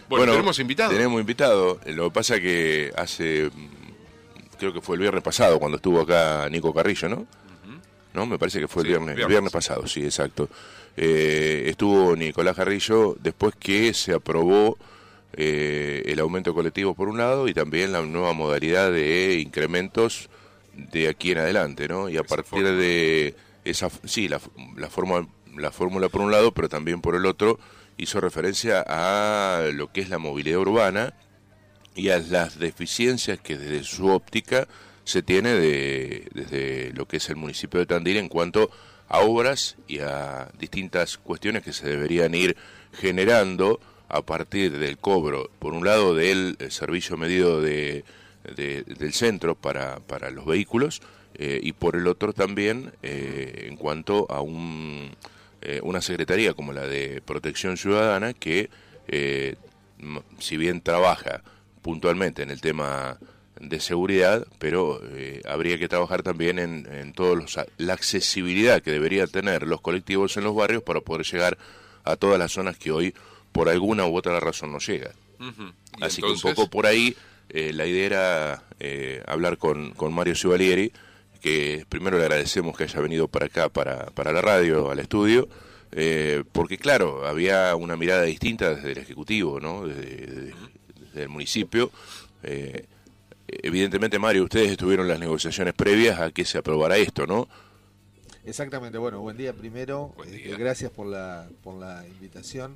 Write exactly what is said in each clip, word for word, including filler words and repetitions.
Bueno, bueno, tenemos invitado. Tenemos invitado. Lo que pasa que hace, creo que fue el viernes pasado cuando estuvo acá Nico Carrillo, ¿no? Uh-huh. ¿No? Me parece que fue sí, el viernes, viernes, el viernes pasado, sí, exacto. Eh, estuvo Nicolás Carrillo después que se aprobó eh, el aumento colectivo por un lado y también la nueva modalidad de incrementos de aquí en adelante, ¿no? Y a partir de esa, sí, la, la forma, la fórmula por un lado, pero también por el otro, hizo referencia a lo que es la movilidad urbana y a las deficiencias que desde su óptica se tiene de, desde lo que es el municipio de Tandil en cuanto a obras y a distintas cuestiones que se deberían ir generando a partir del cobro, por un lado del servicio medido de, de, del centro para, para los vehículos eh, y por el otro también eh, en cuanto a un... Eh, una secretaría como la de Protección Ciudadana que, eh, si bien trabaja puntualmente en el tema de seguridad, pero eh, habría que trabajar también en, en todos los, la accesibilidad que deberían tener los colectivos en los barrios para poder llegar a todas las zonas que hoy por alguna u otra razón no llegan. Uh-huh. Así entonces... que un poco por ahí eh, la idea era eh, hablar con, con Mario Civalieri, que primero le agradecemos que haya venido para acá, para, para la radio, al estudio, eh, porque claro, había una mirada distinta desde el Ejecutivo, ¿no? Desde, desde, desde el municipio. Eh, evidentemente, Mario, ustedes estuvieron en las negociaciones previas a que se aprobara esto, ¿no? Exactamente, bueno, buen día primero, buen día. Eh, gracias por la, por la invitación.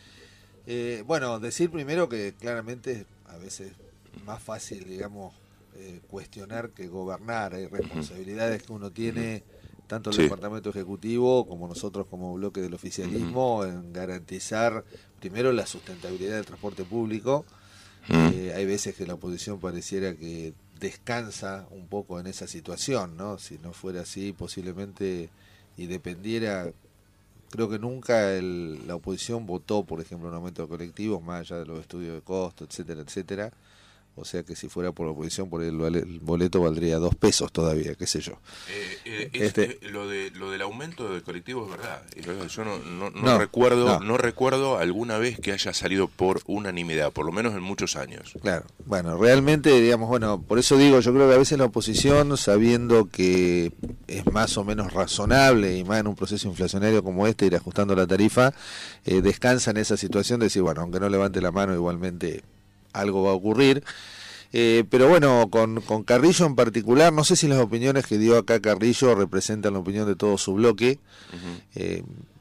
Eh, bueno, decir primero que claramente a veces más fácil, digamos, Eh, cuestionar que gobernar. Hay responsabilidades que uno tiene tanto el sí. departamento ejecutivo como nosotros como bloque del oficialismo uh-huh. en garantizar primero la sustentabilidad del transporte público. Uh-huh. Eh, hay veces que la oposición pareciera que descansa un poco en esa situación, ¿no? Si no fuera así posiblemente y dependiera, creo que nunca el, la oposición votó por ejemplo un aumento de colectivos más allá de los estudios de costo, etcétera, etcétera. O sea que si fuera por la oposición, por el, el boleto valdría dos pesos todavía, qué sé yo. Eh, eh, este, eh, lo de lo del aumento del colectivo es verdad. Yo no, no, no, no recuerdo no. no recuerdo alguna vez que haya salido por unanimidad, por lo menos en muchos años. Claro, bueno, realmente, digamos, bueno, por eso digo, yo creo que a veces la oposición, sabiendo que es más o menos razonable y más en un proceso inflacionario como este, ir ajustando la tarifa, eh, descansa en esa situación de decir, bueno, aunque no levante la mano, igualmente algo va a ocurrir, eh, pero bueno, con, con Carrillo en particular, no sé si las opiniones que dio acá Carrillo representan la opinión de todo su bloque, uh-huh. eh,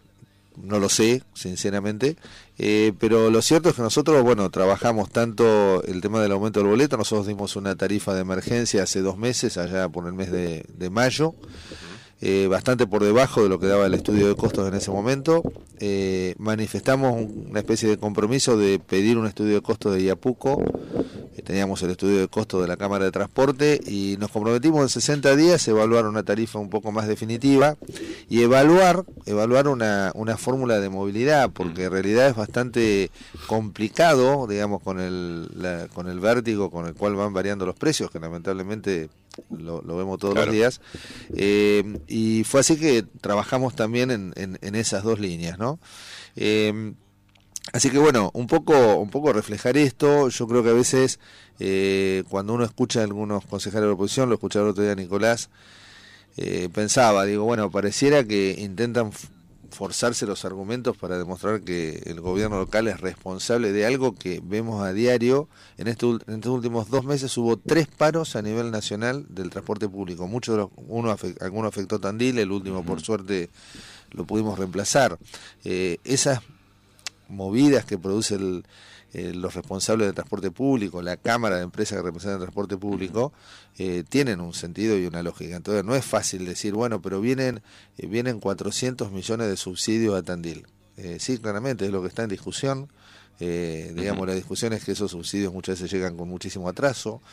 no lo sé, sinceramente, eh, pero lo cierto es que nosotros, bueno, trabajamos tanto el tema del aumento del boleto, nosotros dimos una tarifa de emergencia hace dos meses, allá por el mes de, de mayo, uh-huh. Eh, bastante por debajo de lo que daba el estudio de costos en ese momento. Eh, manifestamos una especie de compromiso de pedir un estudio de costos de Iapuco. Eh, teníamos el estudio de costos de la Cámara de Transporte y nos comprometimos en sesenta días a evaluar una tarifa un poco más definitiva y evaluar evaluar una, una fórmula de movilidad, porque en realidad es bastante complicado, digamos, con el, la, con el vértigo con el cual van variando los precios, que lamentablemente Lo, lo vemos todos claro. los días, eh, y fue así que trabajamos también en, en, en esas dos líneas, ¿no? Eh, así que bueno, un poco un poco reflejar esto. Yo creo que a veces eh, cuando uno escucha a algunos concejales de la oposición, lo escuchaba el otro día a Nicolás, eh, pensaba, digo, bueno, pareciera que intentan forzarse los argumentos para demostrar que el gobierno local es responsable de algo que vemos a diario. En, este, en estos últimos dos meses hubo tres paros a nivel nacional del transporte público. Muchos de los, uno afect, alguno afectó Tandil, el último uh-huh. por suerte lo pudimos reemplazar. Eh, esas movidas que produce el, eh, los responsables del transporte público, la Cámara de Empresas que representan el transporte público, eh, tienen un sentido y una lógica. Entonces no es fácil decir, bueno, pero vienen eh, vienen cuatrocientos millones de subsidios a Tandil. Eh, sí, claramente es lo que está en discusión. Eh, digamos, uh-huh. la discusión es que esos subsidios muchas veces llegan con muchísimo atraso.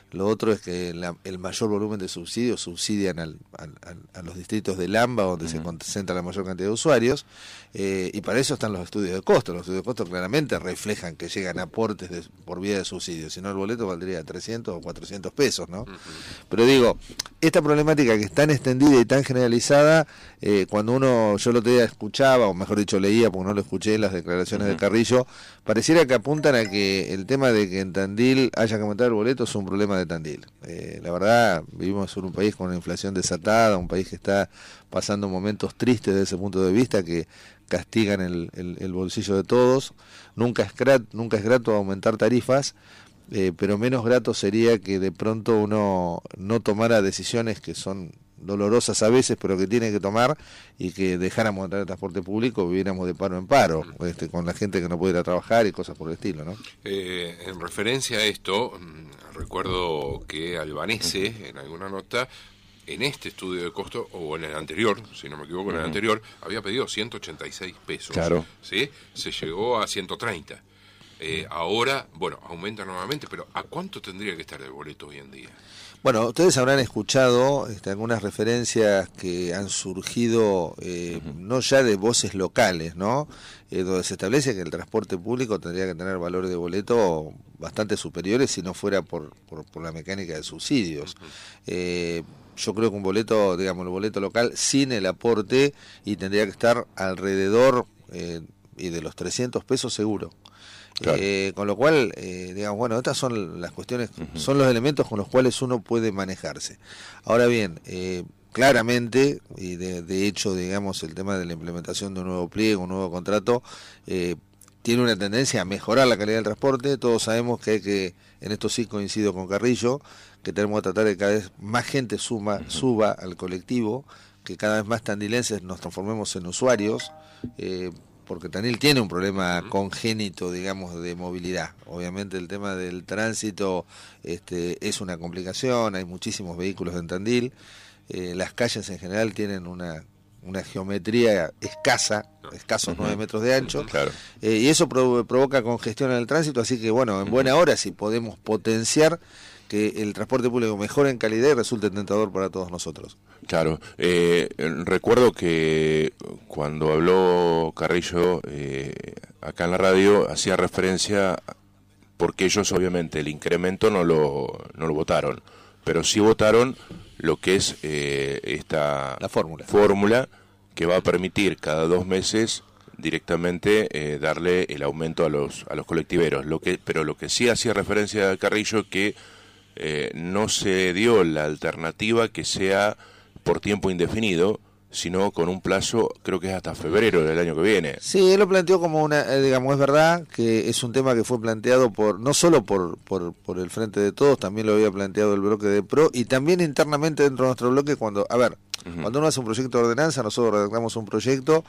Lo otro es que la, el mayor volumen de subsidios subsidian al, al, al, a los distritos del AMBA, donde uh-huh. se concentra la mayor cantidad de usuarios, eh, y para eso están los estudios de costo. Los estudios de costo claramente reflejan que llegan aportes de, por vía de subsidios, si no el boleto valdría trescientos o cuatrocientos pesos, ¿no? Uh-huh. Pero digo, esta problemática que es tan extendida y tan generalizada, eh, cuando uno, yo el otro día escuchaba, o mejor dicho leía, porque no lo escuché, las declaraciones uh-huh. de Carrillo, pareciera que apuntan a que el tema de que en Tandil haya que aumentar el boleto es un problema de Tandil. Eh, la verdad, vivimos en un país con una inflación desatada, un país que está pasando momentos tristes desde ese punto de vista que castigan el, el, el bolsillo de todos. Nunca es grato, nunca es grato aumentar tarifas, eh, pero menos grato sería que de pronto uno no tomara decisiones que son dolorosas a veces, pero que tiene que tomar, y que dejáramos de entrar el transporte público, viviéramos de paro en paro, este, con la gente que no puede ir a trabajar y cosas por el estilo, ¿no? Eh, en referencia a esto, recuerdo que Albanese, en alguna nota, en este estudio de costo, o en el anterior, si no me equivoco, en el anterior, había pedido ciento ochenta y seis pesos. Claro. ¿Sí? Se llegó a ciento treinta. Eh, ahora, bueno, aumenta nuevamente, pero ¿a cuánto tendría que estar el boleto hoy en día? Bueno, ustedes habrán escuchado este, algunas referencias que han surgido eh, uh-huh. no ya de voces locales, ¿no? Eh, donde se establece que el transporte público tendría que tener valores de boleto bastante superiores si no fuera por, por, por la mecánica de subsidios. Uh-huh. Eh, yo creo que un boleto, digamos, el boleto local sin el aporte, y tendría que estar alrededor eh, y de los trescientos pesos seguro. Claro. Eh, con lo cual, eh, digamos, bueno, estas son las cuestiones, uh-huh. son los elementos con los cuales uno puede manejarse. Ahora bien, eh, claramente, y de, de hecho, digamos, el tema de la implementación de un nuevo pliego, un nuevo contrato, eh, tiene una tendencia a mejorar la calidad del transporte. Todos sabemos que hay que, en esto sí coincido con Carrillo, que tenemos que tratar de que cada vez más gente suma, uh-huh. suba al colectivo, que cada vez más tandilenses nos transformemos en usuarios, eh, porque Tandil tiene un problema congénito, digamos, de movilidad. Obviamente el tema del tránsito este, es una complicación, hay muchísimos vehículos en Tandil, eh, las calles en general tienen una, una geometría escasa, escasos nueve uh-huh. metros de ancho, claro. eh, y eso pro- provoca congestión en el tránsito, así que bueno, en buena hora si podemos potenciar que el transporte público mejore en calidad y resulte tentador para todos nosotros. Claro, eh, recuerdo que cuando habló Carrillo eh, acá en la radio hacía referencia, porque ellos obviamente el incremento no lo no lo votaron, pero sí votaron lo que es eh, esta la fórmula. fórmula que va a permitir cada dos meses directamente eh, darle el aumento a los a los colectiveros. Lo que pero lo que sí hacía referencia a Carrillo que eh, no se dio la alternativa que sea por tiempo indefinido, sino con un plazo, creo que es hasta febrero del año que viene. Sí, él lo planteó como una, eh, digamos, es verdad que es un tema que fue planteado por, no solo por, por, por el Frente de Todos, también lo había planteado el bloque de PRO, y también internamente dentro de nuestro bloque, cuando, a ver, uh-huh. cuando uno hace un proyecto de ordenanza, nosotros redactamos un proyecto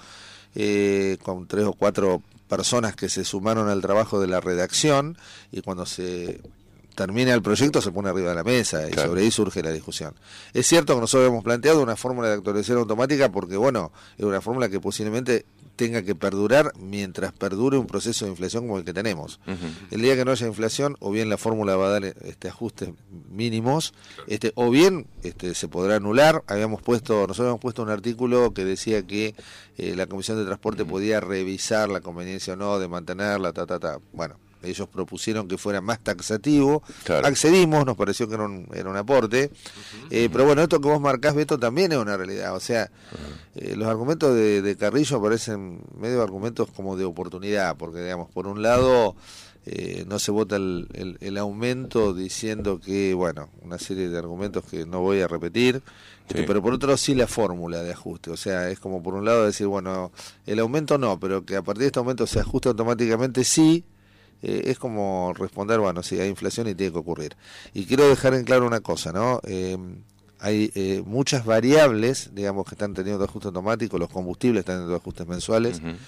eh, con tres o cuatro personas que se sumaron al trabajo de la redacción, y cuando se termina el proyecto se pone arriba de la mesa y claro. sobre ahí surge la discusión. Es cierto que nosotros hemos planteado una fórmula de actualización automática porque, bueno, es una fórmula que posiblemente tenga que perdurar mientras perdure un proceso de inflación como el que tenemos. Uh-huh. El día que no haya inflación, o bien la fórmula va a dar este ajustes mínimos, este o bien este se podrá anular. Habíamos puesto, nosotros habíamos puesto un artículo que decía que eh, la Comisión de Transporte uh-huh. podía revisar la conveniencia o no de mantenerla, ta, ta, ta. Bueno, ellos propusieron que fuera más taxativo, claro. accedimos, nos pareció que era un, era un aporte, uh-huh. eh, pero bueno, esto que vos marcás, Beto, también es una realidad, o sea, uh-huh. eh, los argumentos de, de Carrillo parecen medio argumentos como de oportunidad, porque digamos, por un lado eh, no se vota el, el, el aumento diciendo que, bueno, una serie de argumentos que no voy a repetir, sí. este, pero por otro lado sí la fórmula de ajuste, o sea, es como por un lado decir, bueno, el aumento no, pero que a partir de este aumento se ajuste automáticamente sí. Eh, es como responder, bueno, si sí, hay inflación y tiene que ocurrir. Y quiero dejar en claro una cosa, ¿no? Eh, hay eh, muchas variables, digamos, que están teniendo ajuste automático, los combustibles están teniendo ajustes mensuales. Uh-huh.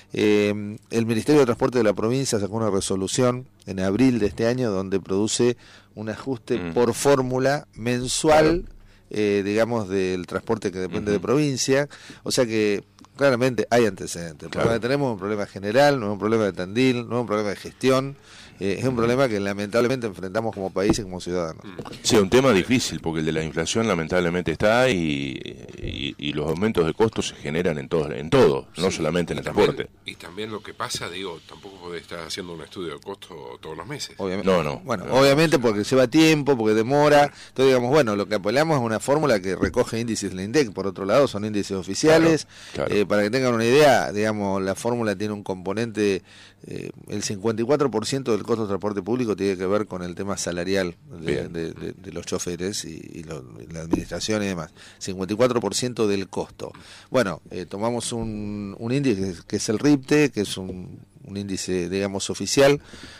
Eh, el Ministerio de Transporte de la provincia sacó una resolución en abril de este año donde produce un ajuste uh-huh. por fórmula mensual, claro. eh, digamos, del transporte que depende uh-huh. de provincia. O sea que claramente hay antecedentes. El Claro. problema que tenemos es un problema general, no es un problema de Tandil, no es un problema de gestión, eh, es un problema que lamentablemente enfrentamos como país y como ciudadanos. Sí, un tema difícil, porque el de la inflación lamentablemente está y, y, y los aumentos de costos se generan en todo, en todo no Sí, solamente en el y también- transporte. Y también lo que pasa, digo, tampoco podés estar haciendo un estudio de costo todos los meses. Obviamente. No, no. Bueno, No. obviamente porque lleva tiempo, porque demora. Entonces, digamos, bueno, lo que apelamos es una fórmula que recoge índices del INDEC. Por otro lado, son índices oficiales. Claro, claro. Eh, para que tengan una idea, digamos, la fórmula tiene un componente, eh, el cincuenta y cuatro por ciento del costo de transporte público tiene que ver con el tema salarial de, Bien. de- de- de los choferes y, y lo- y la administración y demás. cincuenta y cuatro por ciento del costo. Bueno, eh, tomamos un, un índice que es el RIPTE, que es un, un índice, digamos, oficial,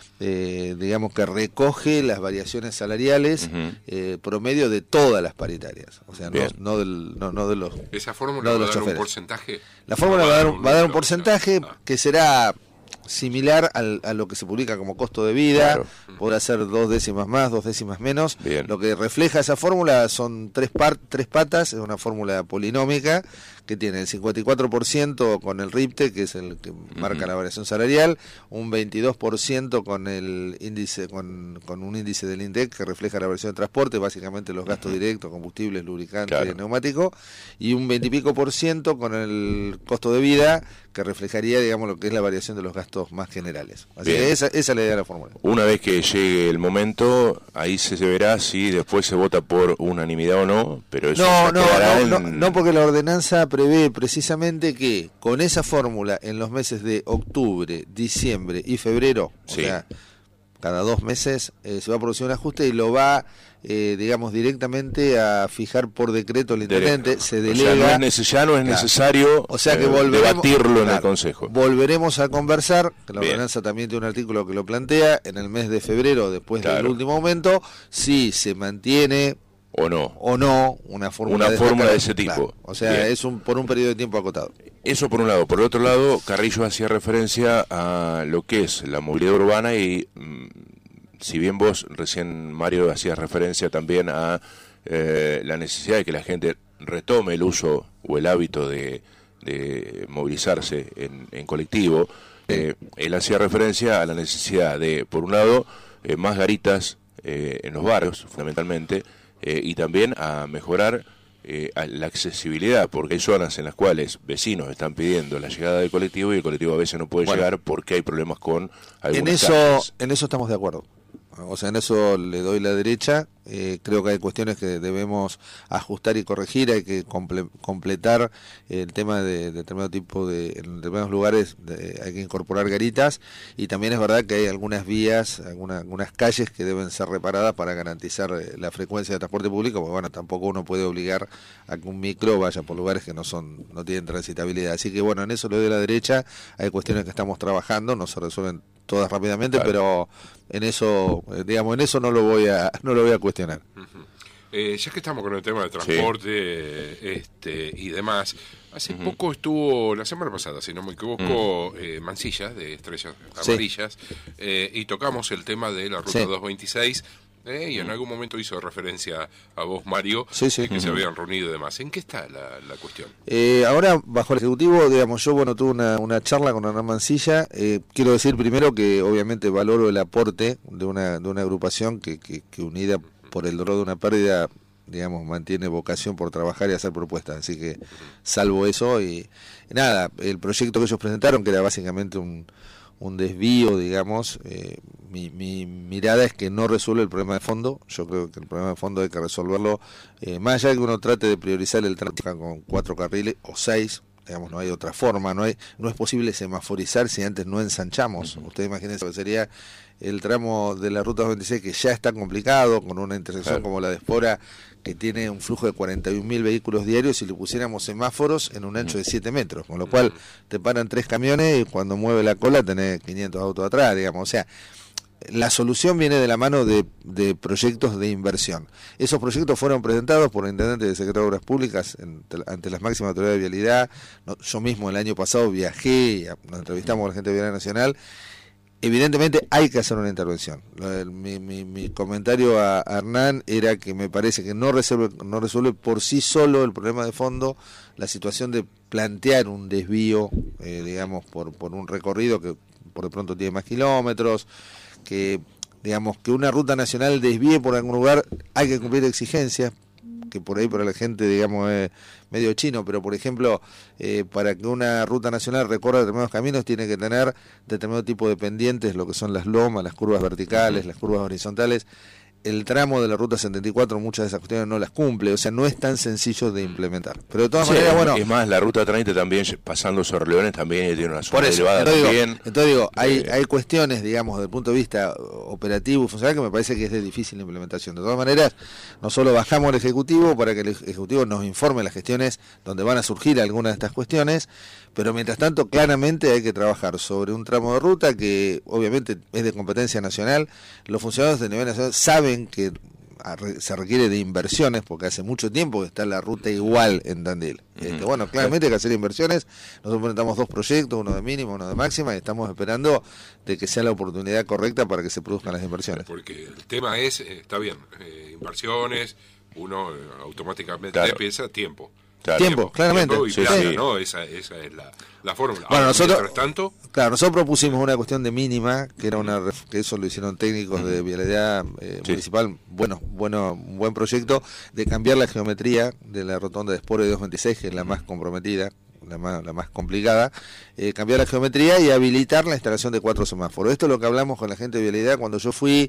eh, digamos que recoge las variaciones salariales Ujú. eh, promedio de todas las paritarias, o sea, no, Bien. no, del, no, no de los... ¿Esa fórmula No de va a los dar un choferes. porcentaje? La fórmula va a dar, un- va a dar un número, porcentaje ah. que será similar al, a lo que se publica como costo de vida, Claro. podrá ser dos décimas más, dos décimas menos. Bien. Lo que refleja esa fórmula son tres, par, tres patas, es una fórmula polinómica que tiene el cincuenta y cuatro por ciento con el RIPTE, que es el que marca la variación salarial, un veintidós por ciento con el índice con, con un índice del INDEC que refleja la variación de transporte, básicamente los gastos directos, combustibles, lubricantes, Claro. neumático, y un veinte y pico por ciento con el costo de vida que reflejaría, digamos, lo que es la variación de los gastos más generales. Así Bien. que esa, esa es la idea de la fórmula. Una vez que llegue el momento, ahí se verá si después se vota por unanimidad o no, pero eso No, ya no, quedará no, no, en- no, porque la ordenanza prevé precisamente que con esa fórmula en los meses de octubre, diciembre y febrero, o Sí. sea, cada dos meses eh, se va a producir un ajuste y lo va, eh, digamos, directamente a fijar por decreto el intendente, se O delega. sea, no es neces- ya no es Claro. necesario O sea que eh, volveremos, debatirlo en el claro, Consejo. Volveremos a conversar, que la Bien. ordenanza también tiene un artículo que lo plantea, en el mes de febrero, después del Claro. último aumento, si se mantiene ¿O no? o no una fórmula, Una de, fórmula de esta ese claro. tipo. O sea, Bien. es un por un periodo de tiempo acotado. Eso por un lado. Por el otro lado, Carrillo hacía referencia a lo que es la movilidad urbana y, mm, si bien vos recién, Mario, hacías referencia también a eh, la necesidad de que la gente retome el uso o el hábito de, de movilizarse en, en colectivo, eh, él hacía referencia a la necesidad de, por un lado, eh, más garitas eh, en los barrios, fundamentalmente, eh, y también a mejorar eh, a la accesibilidad, porque hay zonas en las cuales vecinos están pidiendo la llegada del colectivo y el colectivo a veces no puede Bueno. llegar porque hay problemas con En algunas eso, calles. en eso estamos de acuerdo. O sea, en eso le doy la derecha. Eh, creo que hay cuestiones que debemos ajustar y corregir. Hay que comple- completar el tema de, de determinado tipo de, en determinados lugares de- hay que incorporar garitas. Y también es verdad que hay algunas vías, alguna- algunas calles que deben ser reparadas para garantizar eh, la frecuencia de transporte público. Porque bueno, tampoco uno puede obligar a que un micro vaya por lugares que no son, no tienen transitabilidad. Así que bueno, en eso le doy la derecha. Hay cuestiones que estamos trabajando, no se resuelven todas rápidamente, Claro. pero en eso, eh, digamos, en eso no lo voy a, no lo voy a cuestionar. Eh, ya que estamos con el tema de transporte eh, este y demás, hace poco estuvo, la semana pasada, si no me equivoco, eh, Mansilla, de Estrellas Sí. Amarillas, eh, y tocamos el tema de la Ruta Sí. doscientos veintiséis, eh, y en algún momento hizo referencia a vos, Mario, Sí, sí. de que se Ujú. habían reunido y demás. ¿En qué está la, la cuestión? Eh, ahora, bajo el Ejecutivo, digamos, yo, bueno, tuve una, una charla con Hernán Mansilla. Eh, quiero decir primero que obviamente valoro el aporte de una, de una agrupación que, que, que unida por el dolor de una pérdida, digamos, mantiene vocación por trabajar y hacer propuestas. Así que, salvo eso, y, y nada, el proyecto que ellos presentaron, que era básicamente un, un desvío, digamos, eh, mi, mi mirada es que no resuelve el problema de fondo. Yo creo que el problema de fondo hay que resolverlo, eh, más allá de que uno trate de priorizar el tránsito con cuatro carriles o seis, digamos, no hay otra forma, no hay no es posible semaforizar si antes no ensanchamos. Ustedes imagínense lo que sería el tramo de la ruta veintiséis, que ya está complicado, con una intersección Claro. como la de Espora, que tiene un flujo de cuarenta y un mil vehículos diarios, si le pusiéramos semáforos en un ancho de siete metros, con lo cual te paran tres camiones y cuando mueve la cola tenés quinientos autos atrás, digamos. O sea, la solución viene de la mano de, de proyectos de inversión. Esos proyectos fueron presentados por el intendente de Secretaría de Obras Públicas en- ante las máximas autoridades de vialidad. No, yo mismo el año pasado viajé, y a- nos entrevistamos con la gente de Vialidad Nacional. evidentemente hay que hacer una intervención. Mi, mi, mi comentario a, a Hernán era que me parece que no resuelve, no resuelve por sí solo el problema de fondo, la situación de plantear un desvío, eh, digamos, por, por un recorrido que por de pronto tiene más kilómetros, que digamos que una ruta nacional desvíe por algún lugar, hay que cumplir exigencias, que por ahí para la gente, digamos, es medio chino, pero por ejemplo, eh, para que una ruta nacional recorra determinados caminos tiene que tener determinado tipo de pendientes, lo que son las lomas, las curvas verticales, las curvas horizontales. El tramo de la ruta setenta y cuatro, muchas de esas cuestiones no las cumple, o sea, no es tan sencillo de implementar. Pero de todas sí, maneras, bueno... Es más, la ruta treinta también, pasando sobre Leones, también tiene una zona por eso, elevada entonces también. Digo, entonces digo, hay, eh, hay cuestiones, digamos, desde el punto de vista operativo y funcional que me parece que es de difícil implementación. De todas maneras, nosotros bajamos al Ejecutivo para que el Ejecutivo nos informe las gestiones donde van a surgir algunas de estas cuestiones, pero mientras tanto, claramente hay que trabajar sobre un tramo de ruta que obviamente es de competencia nacional. Los funcionarios de nivel nacional saben que se requiere de inversiones porque hace mucho tiempo que está la ruta igual en Tandil. Uh-huh. Este, bueno, claramente hay que hacer inversiones. Nosotros presentamos dos proyectos, uno de mínima, uno de máxima, y estamos esperando de que sea la oportunidad correcta para que se produzcan las inversiones. Porque el tema es, eh, está bien, eh, inversiones, uno eh, automáticamente claro. piensa tiempo. Claro. Tiempo, tiempo, claramente. Tiempo y sí, plata, sí. ¿no? Esa, esa es la, la fórmula. Bueno, Ahora, nosotros, mientras tanto... claro, nosotros propusimos una cuestión de mínima, que era una que eso lo hicieron técnicos de vialidad eh, sí. municipal, bueno, bueno, un buen proyecto, de cambiar la geometría de la rotonda de Esporo de dos veintiséis, que es la más comprometida, la más, la más complicada, eh, cambiar la geometría y habilitar la instalación de cuatro semáforos. Esto es lo que hablamos con la gente de vialidad cuando yo fui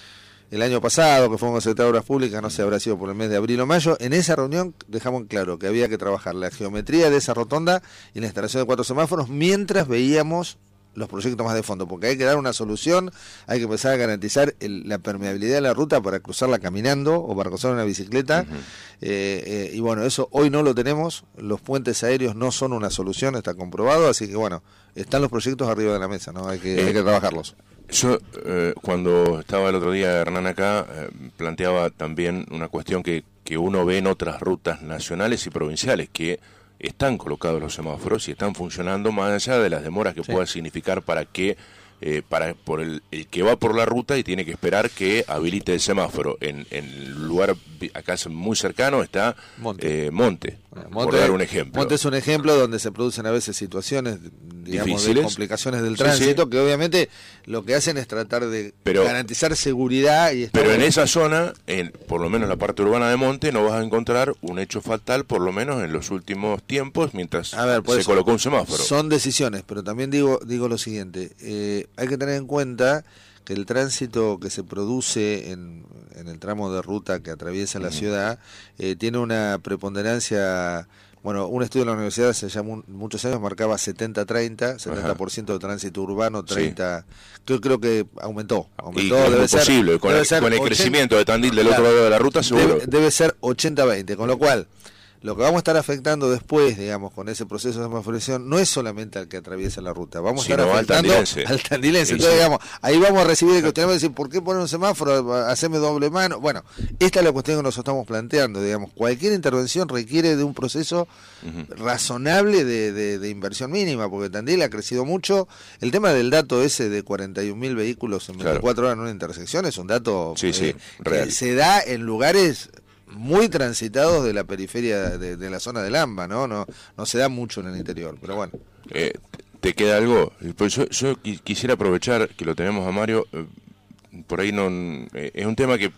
el año pasado, que fue con el secretario de Obras Públicas, no sé, habrá sido por el mes de abril o mayo. En esa reunión dejamos claro que había que trabajar la geometría de esa rotonda y la instalación de cuatro semáforos mientras veíamos los proyectos más de fondo, porque hay que dar una solución, hay que empezar a garantizar el, la permeabilidad de la ruta para cruzarla caminando o para cruzar una bicicleta. Uh-huh. eh, eh, y bueno, eso hoy no lo tenemos, los puentes aéreos no son una solución, está comprobado, así que bueno, están los proyectos arriba de la mesa, ¿no? Hay que, eh, hay que trabajarlos. Yo, eh, cuando estaba el otro día Hernán acá, eh, planteaba también una cuestión que, que uno ve en otras rutas nacionales y provinciales, que están colocados los semáforos y están funcionando más allá de las demoras que sí. pueda significar para que eh, para por el, el que va por la ruta y tiene que esperar que habilite el semáforo. En el lugar acá es muy cercano está Monte, eh, Monte, bueno, Monte por dar un ejemplo. Monte es un ejemplo donde se producen a veces situaciones, digamos, difíciles, de complicaciones del tránsito, sí, sí. que obviamente lo que hacen es tratar de pero, garantizar seguridad. Y pero en esa zona, en, por lo menos en la parte urbana de Monte, no vas a encontrar un hecho fatal, por lo menos en los últimos tiempos, mientras a ver, se eso, colocó un semáforo. Son decisiones, pero también digo, digo lo siguiente, eh, hay que tener en cuenta que el tránsito que se produce en, en el tramo de ruta que atraviesa la uh-huh. ciudad eh, tiene una preponderancia. Bueno, un estudio de la universidad hace ya mu- muchos años marcaba setenta treinta, setenta por ciento de tránsito urbano, treinta por ciento. Sí. Yo creo que aumentó. aumentó y debe es posible, ser, con, debe el, ser con el ochenta, crecimiento de Tandil del claro, otro lado de la ruta, seguro. Debe, debe ser ochenta veinte, con lo cual lo que vamos a estar afectando después, digamos, con ese proceso de semaforización, no es solamente al que atraviesa la ruta, vamos a estar sino afectando al tandilense. Al tandilense. Entonces, sí. digamos, ahí vamos a recibir el cuestionamiento de decir, ¿por qué poner un semáforo? Haceme doble mano. Bueno, esta es la cuestión que nos estamos planteando, digamos, cualquier intervención requiere de un proceso uh-huh. razonable de, de, de inversión mínima, porque Tandil ha crecido mucho. El tema del dato ese de cuarenta y un mil vehículos en veinticuatro claro. horas en una intersección es un dato sí, eh, sí, que se da en lugares muy transitados de la periferia de, de la zona del AMBA, ¿no? No no se da mucho en el interior, pero bueno. Eh, ¿Te queda algo? Pues yo, yo quisiera aprovechar que lo tenemos a Mario, eh, por ahí no eh, es un tema que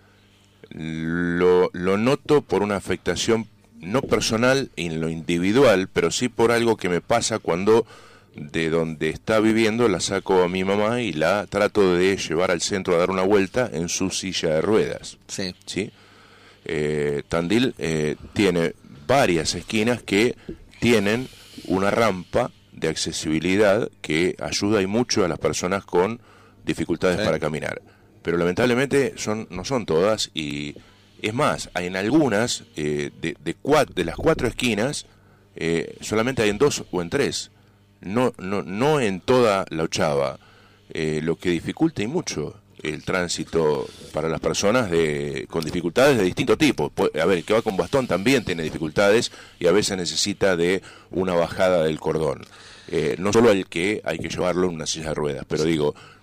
lo, lo noto por una afectación no personal en lo individual, pero sí por algo que me pasa cuando de donde está viviendo la saco a mi mamá y la trato de llevar al centro a dar una vuelta en su silla de ruedas. Sí. ¿Sí? Eh, Tandil eh, tiene varias esquinas que tienen una rampa de accesibilidad que ayuda y mucho a las personas con dificultades sí. para caminar, pero lamentablemente son no son todas, y es más, hay en algunas eh, de, de, cuat, de las cuatro esquinas eh, solamente hay en dos o en tres, no no no en toda la ochava, eh, lo que dificulta y mucho el tránsito para las personas de con dificultades de distinto tipo. A ver, el que va con bastón también tiene dificultades y a veces necesita de una bajada del cordón. Eh, no solo el que hay que llevarlo en una silla de ruedas, pero digo,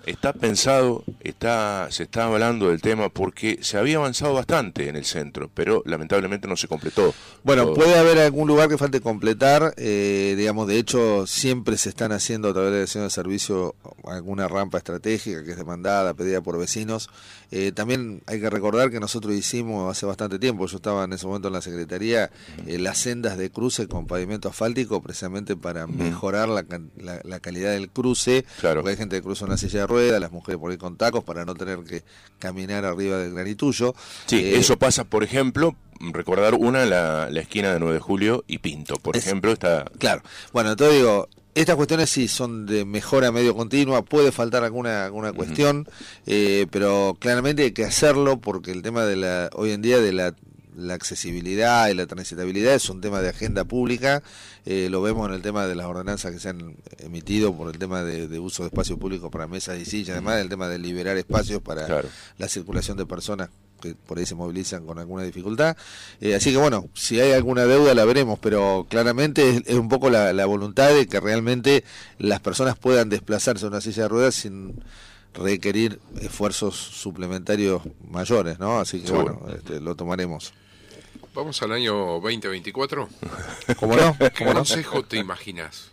está pensado, está se está hablando del tema porque se había avanzado bastante en el centro, pero lamentablemente no se completó. Bueno, Todo. puede haber algún lugar que falte completar, eh, digamos, de hecho siempre se están haciendo a través de la dirección de servicio alguna rampa estratégica que es demandada, pedida por vecinos. Eh, también hay que recordar que nosotros hicimos hace bastante tiempo, yo estaba en ese momento en la Secretaría, eh, las sendas de cruce con pavimento asfáltico precisamente para uh-huh. mejorar la, la, la calidad del cruce, claro. porque hay gente que cruza una silla de ruedas, las mujeres por ahí con tacos para no tener que caminar arriba del granitullo. Sí, eh, eso pasa, por ejemplo, recordar una, la, la esquina de nueve de julio y Pinto, por es, ejemplo, está... Claro, bueno, entonces digo, estas cuestiones sí son de mejora medio continua, puede faltar alguna alguna cuestión, uh-huh. eh, pero claramente hay que hacerlo porque el tema de la hoy en día de la, la accesibilidad y la transitabilidad es un tema de agenda pública, eh, lo vemos en el tema de las ordenanzas que se han emitido por el tema de, de uso de espacio público para mesas y sillas, además del tema de liberar espacios para claro. la circulación de personas que por ahí se movilizan con alguna dificultad, eh, así que bueno, si hay alguna deuda la veremos, pero claramente es, es un poco la, la voluntad de que realmente las personas puedan desplazarse en una silla de ruedas sin requerir esfuerzos suplementarios mayores, ¿no? Así que Seguro. bueno, este, lo tomaremos. Vamos al año veinte veinticuatro. ¿Cómo no? ¿Qué consejo te imaginas?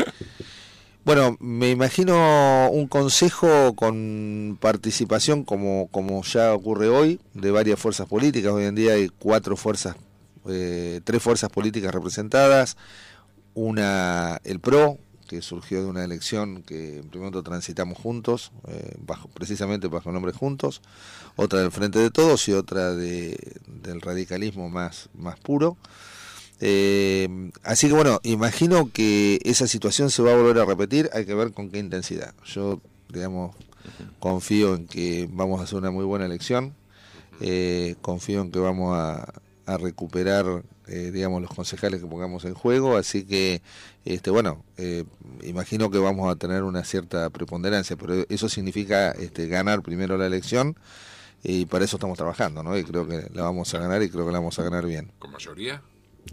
Bueno, me imagino un consejo con participación como, como ya ocurre hoy, de varias fuerzas políticas. Hoy en día hay cuatro fuerzas, eh, tres fuerzas políticas representadas. Una, el PRO, que surgió de una elección que en primer momento transitamos juntos, eh, bajo, precisamente bajo el nombre Juntos. Otra del Frente de Todos y otra de, del radicalismo más, más puro. Eh, así que bueno, imagino que esa situación se va a volver a repetir, hay que ver con qué intensidad. Yo, digamos, confío en que vamos a hacer una muy buena elección, eh, confío en que vamos a, a recuperar, eh, digamos, los concejales que pongamos en juego, así que, este, bueno, eh, imagino que vamos a tener una cierta preponderancia, pero eso significa este, ganar primero la elección, y para eso estamos trabajando, ¿no? Y creo que la vamos a ganar y creo que la vamos a ganar bien. ¿Con mayoría?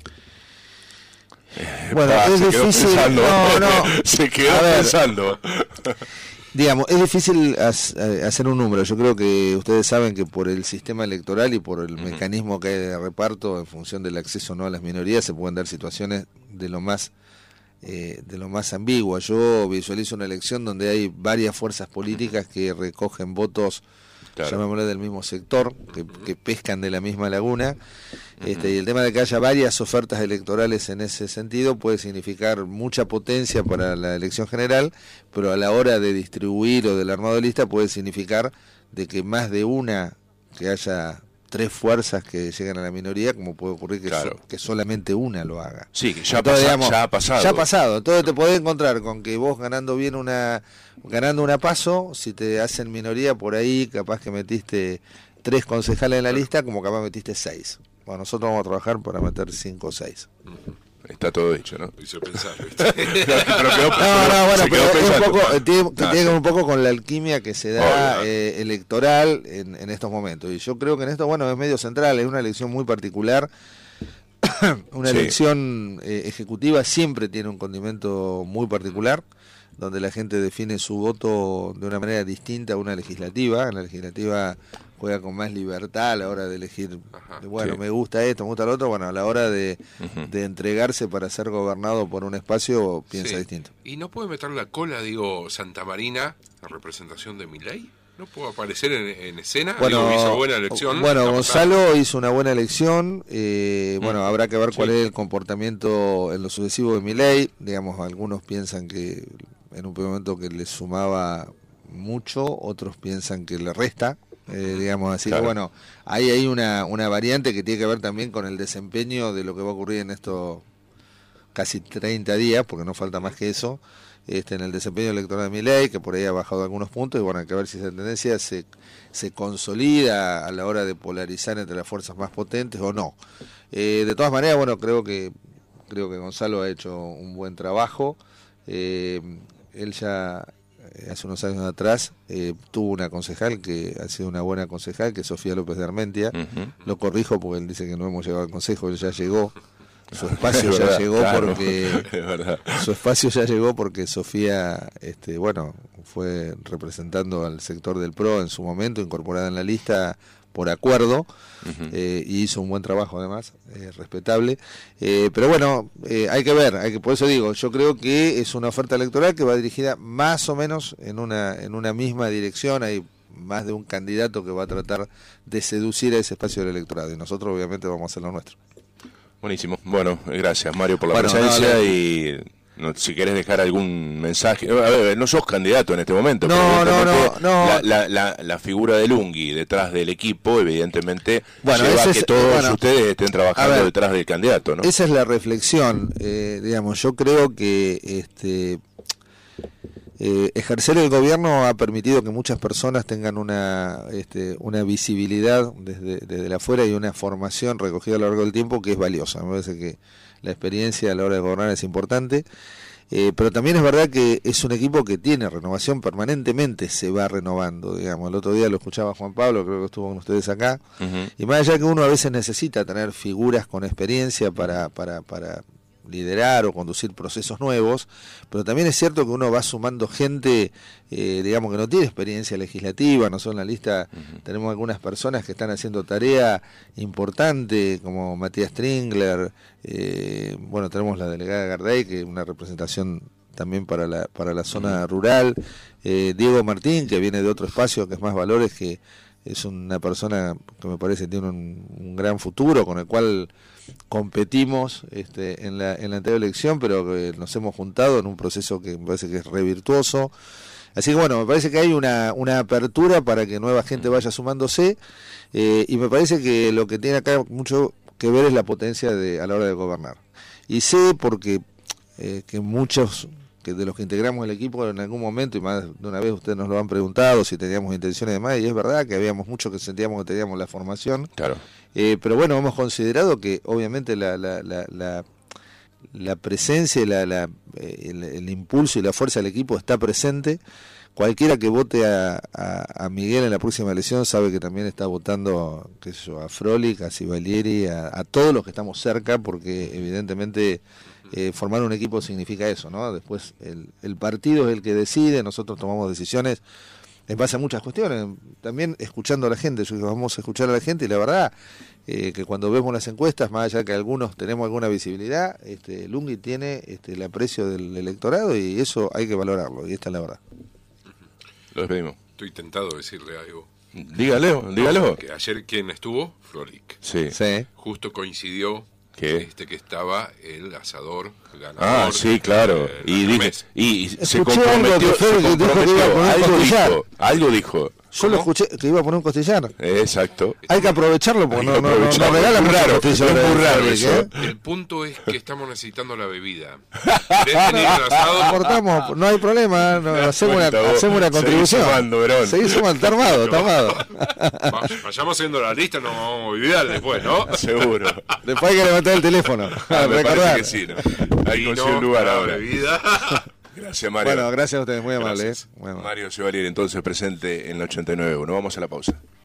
Bueno, ah, es se difícil. Quedó no, no. Se quedó a ver, pensando. Digamos, es difícil hacer un número. Yo creo que ustedes saben que por el sistema electoral y por el uh-huh. mecanismo que hay de reparto en función del acceso o no a las minorías se pueden dar situaciones de lo más eh, de lo más ambiguas. Yo visualizo una elección donde hay varias fuerzas políticas que recogen votos, claro. llamémosle del mismo sector, que, que pescan de la misma laguna. Este, y el tema de que haya varias ofertas electorales en ese sentido puede significar mucha potencia para la elección general, pero a la hora de distribuir o del armado de lista puede significar de que más de una, que haya tres fuerzas que lleguen a la minoría, como puede ocurrir que, claro. so, que solamente una lo haga. Sí, que ya, Entonces, pasa, digamos, ya ha pasado. Ya ha pasado. Entonces te podés encontrar con que vos ganando bien una, ganando una paso, si te hacen minoría por ahí, capaz que metiste tres concejales en la lista, como capaz metiste seis. Bueno, nosotros vamos a trabajar para meter cinco o seis. Está todo hecho, ¿no? Hizo pensar, ¿viste? pero quedó, no, no, bueno, pero es un poco, tiene, tiene ah, que ver sí. un poco con la alquimia que se da oh, eh, electoral en, en estos momentos. Y yo creo que en esto, bueno, es medio central, es una elección muy particular. una sí. elección eh, ejecutiva siempre tiene un condimento muy particular, donde la gente define su voto de una manera distinta a una legislativa. En la legislativa juega con más libertad a la hora de elegir, Ajá, bueno, sí. me gusta esto, me gusta lo otro, bueno, a la hora de, uh-huh. de entregarse para ser gobernado por un espacio, piensa sí. distinto. ¿Y no puede meter la cola, digo, Santa Marina, la representación de Milei? ¿No puede aparecer en, en escena? Bueno, digo, hizo buena elección. Bueno, Gonzalo hizo una buena elección, eh, mm. bueno, habrá que ver cuál sí. es el comportamiento en lo sucesivo de Milei. Digamos, algunos piensan que en un primer momento que le sumaba mucho, otros piensan que le resta. Eh, digamos así, claro. que bueno, hay ahí una, una variante que tiene que ver también con el desempeño de lo que va a ocurrir en estos casi treinta días, porque no falta más que eso, este, en el desempeño electoral de Milei, que por ahí ha bajado algunos puntos, y bueno, hay que ver si esa tendencia se, se consolida a la hora de polarizar entre las fuerzas más potentes o no. Eh, de todas maneras, bueno, creo que creo que Gonzalo ha hecho un buen trabajo. Eh, él ya hace unos años atrás eh, tuvo una concejal que ha sido una buena concejal, que es Sofía López de Armentia. Uh-huh. Lo corrijo porque él dice que no hemos llegado al consejo, él ya llegó su espacio Es ya verdad, llegó claro, porque es verdad. su espacio ya llegó porque Sofía, este, bueno, fue representando al sector del P R O en su momento, incorporada en la lista por acuerdo, uh-huh. eh, y hizo un buen trabajo además, eh, respetable, eh, pero bueno, eh, hay que ver, hay que, por eso digo, yo creo que es una oferta electoral que va dirigida más o menos en una en una misma dirección. Hay más de un candidato que va a tratar de seducir a ese espacio del electorado, y nosotros obviamente vamos a hacer lo nuestro. Buenísimo, bueno, gracias Mario por la bueno, presencia, no, no, y no, si querés dejar algún mensaje. A ver, no sos candidato en este momento, no, pero no, no, no. La, la, la, la figura de Lunghi detrás del equipo evidentemente bueno, lleva a que es, todos bueno, ustedes estén trabajando ver, detrás del candidato, ¿no? Esa es la reflexión, eh, digamos, yo creo que este eh, ejercer el gobierno ha permitido que muchas personas tengan una este, una visibilidad desde, desde afuera y una formación recogida a lo largo del tiempo que es valiosa. Me parece que la experiencia a la hora de gobernar es importante, eh, pero también es verdad que es un equipo que tiene renovación permanentemente, se va renovando, digamos. El otro día lo escuchaba Juan Pablo, creo que estuvo con ustedes acá, uh-huh. y más allá que uno a veces necesita tener figuras con experiencia para para para liderar o conducir procesos nuevos, pero también es cierto que uno va sumando gente, eh, digamos, que no tiene experiencia legislativa. Nosotros en la lista uh-huh. tenemos algunas personas que están haciendo tarea importante, como Matías Stringler, eh, bueno, tenemos la delegada Garday, que es una representación también para la para la zona uh-huh. rural, eh, Diego Martín, que viene de otro espacio que es Más Valores, que es una persona que me parece tiene un, un gran futuro, con el cual competimos este, en la en la anterior elección, pero que nos hemos juntado en un proceso que me parece que es re virtuoso. Así que bueno, me parece que hay una, una apertura para que nueva gente vaya sumándose, eh, y me parece que lo que tiene acá mucho que ver es la potencia de a la hora de gobernar. Y sé porque eh, que muchos que de los que integramos el equipo en algún momento, y más de una vez ustedes nos lo han preguntado si teníamos intenciones de más, y es verdad que habíamos muchos que sentíamos que teníamos la formación. Claro. Eh, pero bueno, hemos considerado que obviamente la la, la, la, la presencia, la, la, el, el impulso y la fuerza del equipo está presente. Cualquiera que vote a, a, a Miguel en la próxima elección sabe que también está votando, qué sé yo, a Frolik, a Sivalieri, a, a todos los que estamos cerca, porque evidentemente eh, formar un equipo significa eso, ¿no? Después el, el partido es el que decide, nosotros tomamos decisiones en base a muchas cuestiones, también escuchando a la gente. Yo digo, vamos a escuchar a la gente, y la verdad eh, que cuando vemos las encuestas, más allá que algunos tenemos alguna visibilidad, este, Lunghi tiene este, el aprecio del electorado, y eso hay que valorarlo, y esta es la verdad. Lo despedimos. Estoy tentado de decirle algo. Dígalo, dígalo. No, que ayer, ¿quién estuvo? Frolik. Sí. Sí. Justo coincidió ¿Qué? Este, que estaba el asador ganador. Ah, sí, claro. De, y, dije, y, y se comprometió, algo que se dijo que iba a poner algo costillar. dijo, algo dijo. Yo ¿Cómo? Lo escuché que iba a poner un costillar. Exacto. Hay que aprovecharlo, porque no, no, no, no regalan muy raro, costillar. Es muy raro eso. ¿eh? El punto es que estamos necesitando la bebida. ¿Querés venir al asado? Aportamos, no hay problema, no, hacemos, una, hacemos una contribución. Seguís sumando, Verón. Seguís sumando, está armado, está armado. Vayamos haciendo la lista, nos vamos a olvidar después, ¿no? Seguro. Después hay que levantar el teléfono. Ah, me parece que sí, ¿no? Ahí no, consigue un lugar la ahora. Bebida. Gracias, Mario. Bueno, gracias a ustedes, muy amable. Mario Chevalier, entonces presente en la ochenta y nueve uno. Vamos a la pausa.